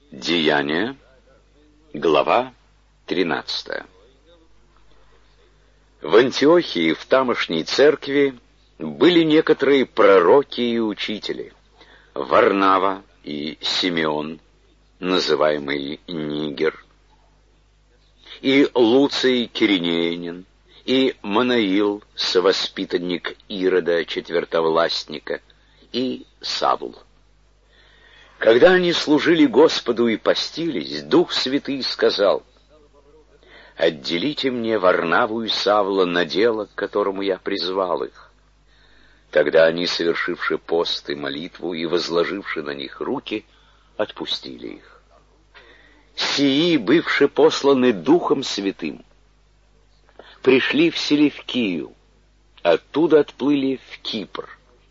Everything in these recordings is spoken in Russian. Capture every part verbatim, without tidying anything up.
Деяния, глава тринадцатая. В Антиохии, в тамошней церкви, были некоторые пророки и учители: Варнава и Симеон, называемый Нигер, и Луций Киринеянин, и Манаил, совоспитанник Ирода, четвертовластника, и Савл. Когда они служили Господу и постились, Дух Святый сказал: «Отделите мне Варнаву и Савла на дело, к которому я призвал их». Тогда они, совершивши пост и молитву и возложивши на них руки, отпустили их. Сии, бывши посланы Духом Святым, пришли в Селевкию, оттуда отплыли в Кипр,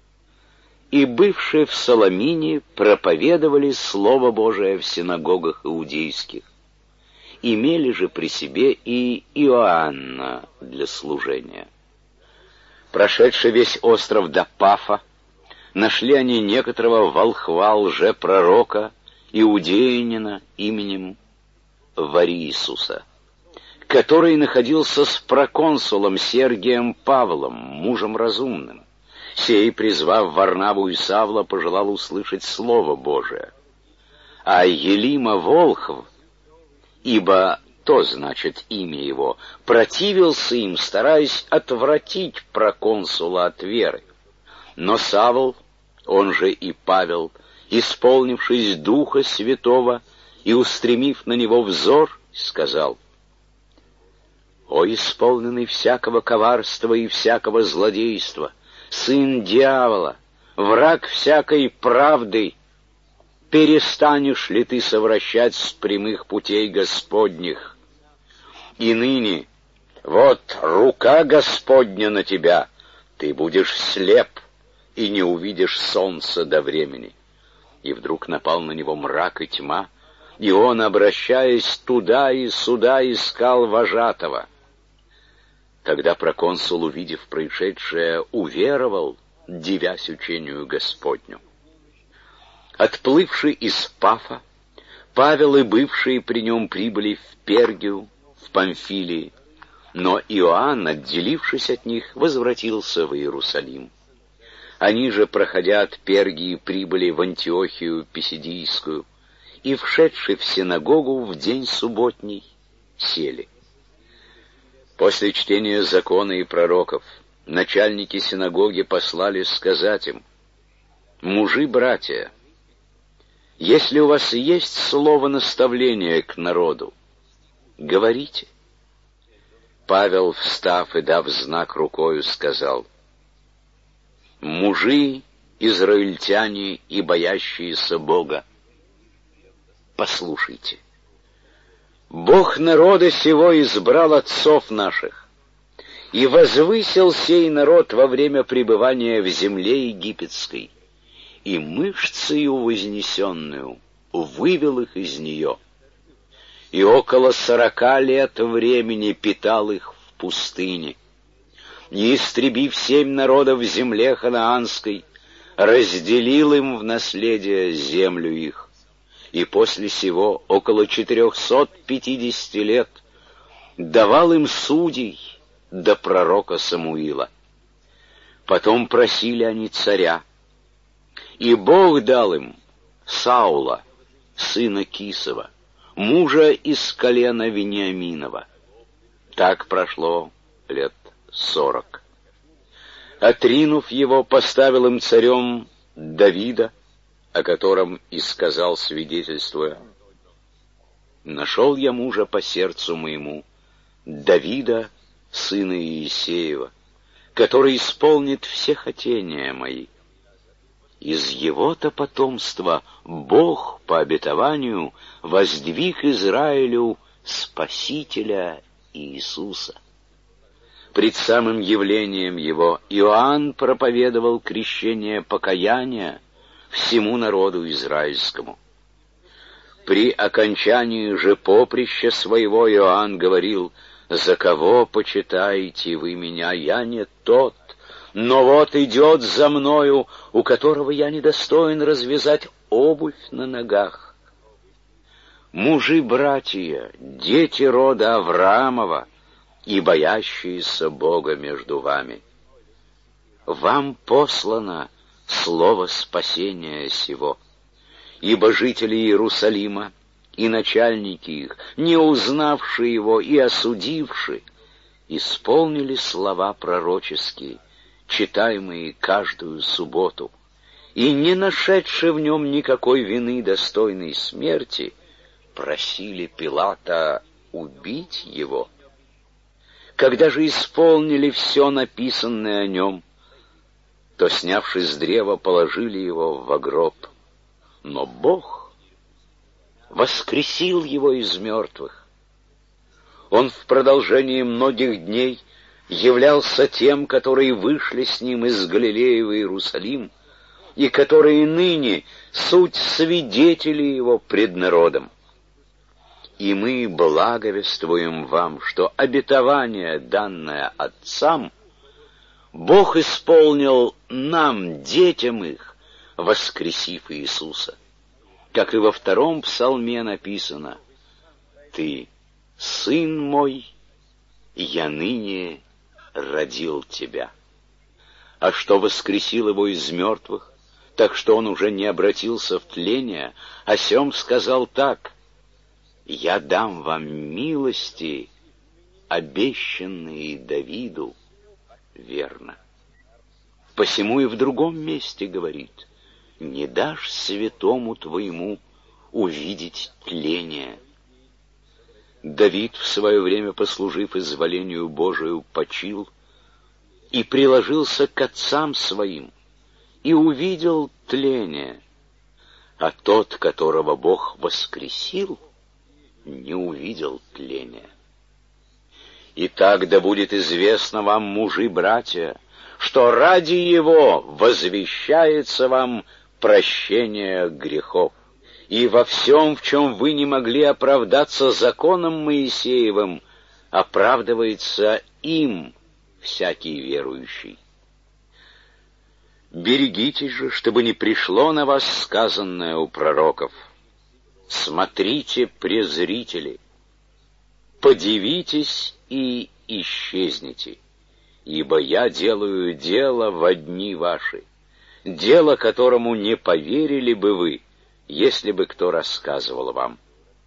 и, бывшие в Саламине, проповедовали Слово Божие в синагогах иудейских, имели же при себе и Иоанна для служения. Прошедший весь остров до Пафа, нашли они некоторого волхва лжепророка, иудеянина именем Вариисуса, который находился с проконсулом Сергием Павлом, мужем разумным. Сей, призвав Варнаву и Савла, пожелал услышать Слово Божие. А Елима Волхв, ибо то значит имя его, противился им, стараясь отвратить проконсула от веры. Но Савл, он же и Павел, исполнившись Духа Святого и устремив на него взор, сказал: «О, исполненный всякого коварства и всякого злодейства, сын дьявола, враг всякой правды, перестанешь ли ты совращать с прямых путей Господних? И ныне, вот рука Господня на тебя, ты будешь слеп и не увидишь солнца до времени». И вдруг напал на него мрак и тьма, и он, обращаясь туда и сюда, искал вожатого. Тогда проконсул, увидев происшедшее, уверовал, дивясь учению Господню. Отплывший из Пафа, Павел и бывшие при нем прибыли в Пергию, в Памфилии, но Иоанн, отделившись от них, возвратился в Иерусалим. Они же, проходя от Пергии, прибыли в Антиохию Писидийскую, и, вшедши в синагогу в день субботний, сели. После чтения закона и пророков начальники синагоги послали сказать им: «Мужи-братья, если у вас есть слово наставления к народу, говорите». Павел, встав и дав знак рукою, сказал: «Мужи, израильтяне и боящиеся Бога, послушайте. Бог народа сего избрал отцов наших и возвысил сей народ во время пребывания в земле египетской, и мышцею вознесенную вывел их из нее, и около сорока лет времени питал их в пустыне, и, истребив семь народов в земле ханаанской, разделил им в наследие землю их, и после сего около четырехсот пятидесяти лет давал им судей до пророка Самуила. Потом просили они царя, и Бог дал им Саула, сына Кисова, мужа из колена Вениаминова. Так прошло лет сорок. Отринув его, поставил им царем Давида, о котором и сказал, свидетельствуя: «Нашел я мужа по сердцу моему, Давида, сына Иисеева, который исполнит все хотения мои. Из его-то потомства Бог по обетованию воздвиг Израилю Спасителя Иисуса». Пред самым явлением его Иоанн проповедовал крещение покаяния всему народу израильскому. При окончании же поприща своего Иоанн говорил: «За кого почитаете вы меня? Я не тот, но вот идет за мною, у которого я недостоин развязать обувь на ногах. мужи-братья, дети рода Авраамова и боящиеся Бога между вами. Вам послано слово спасения сего, ибо жители Иерусалима и начальники их, не узнавшие его и осудившие, исполнили слова пророческие, читаемые каждую субботу, и, не нашедшие в нем никакой вины, достойной смерти, просили Пилата убить его. Когда же исполнили все написанное о нем, то, снявши с древа, положили его во гроб. Но Бог воскресил его из мертвых. Он в продолжении многих дней являлся тем, которые вышли с ним из Галилеи в Иерусалим, и которые ныне суть свидетели его пред народом. И мы благовествуем вам, что обетование, данное отцам, Бог исполнил нам, детям их, воскресив Иисуса. Как и во втором псалме написано: «Ты, сын мой, я ныне родил тебя». А что воскресил его из мертвых, так что он уже не обратился в тление, о сем сказал так: «Я дам вам милости, обещанные Давиду, верно». Посему и в другом месте говорит: «Не дашь святому твоему увидеть тление». Давид, в свое время послужив изволению Божию, почил и приложился к отцам своим, и увидел тление, а тот, которого Бог воскресил, не увидел тления. Итак, да будет известно вам, мужи-братья, что ради его возвещается вам прощение грехов, и во всем, в чем вы не могли оправдаться законом Моисеевым, оправдывается им всякий верующий. Берегитесь же, чтобы не пришло на вас сказанное у пророков: смотрите, презрители, подивитесь и исчезните, ибо я делаю дело во дни ваши, дело, которому не поверили бы вы, если бы кто рассказывал вам.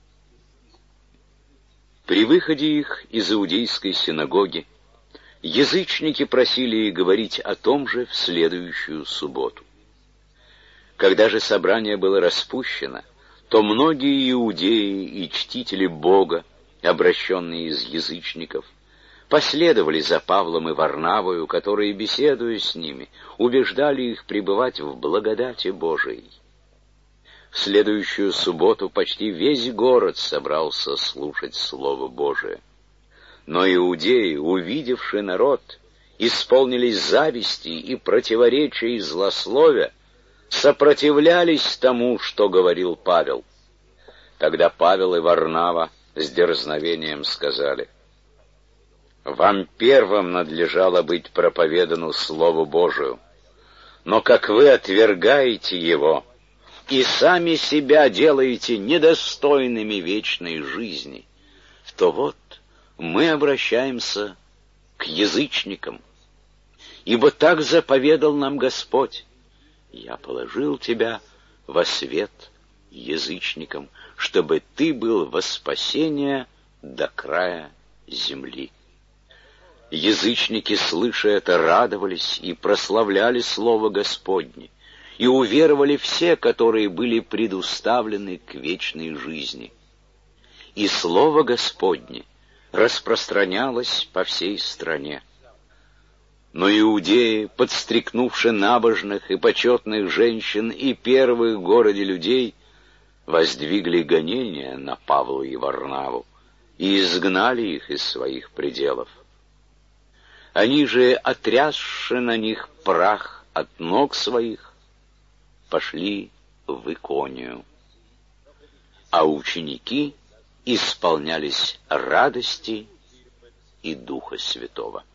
При выходе их из иудейской синагоги язычники просили говорить о том же в следующую субботу. Когда же собрание было распущено, то многие иудеи и чтители Бога, обращенные из язычников, последовали за Павлом и Варнавою, которые, беседуя с ними, убеждали их пребывать в благодати Божией. В следующую субботу почти весь город собрался слушать Слово Божие. Но иудеи, увидевши народ, исполнились зависти и противоречия и злословия, сопротивлялись тому, что говорил Павел. Тогда Павел и Варнава с дерзновением сказали: «Вам первым надлежало быть проповедану Слову Божию, но как вы отвергаете его и сами себя делаете недостойными вечной жизни, то вот мы обращаемся к язычникам, ибо так заповедал нам Господь: я положил тебя во свет язычникам, чтобы ты был во спасение до края земли». Язычники, слыша это, радовались и прославляли Слово Господне, и уверовали все, которые были предуставлены к вечной жизни. И Слово Господне распространялось по всей стране. Но иудеи, подстрекнувши набожных и почетных женщин и первых в городе людей, воздвигли гонения на Павла и Варнаву и изгнали их из своих пределов. Они же, отрясши на них прах от ног своих, пошли в Иконию, а ученики исполнялись радости и Духа Святого.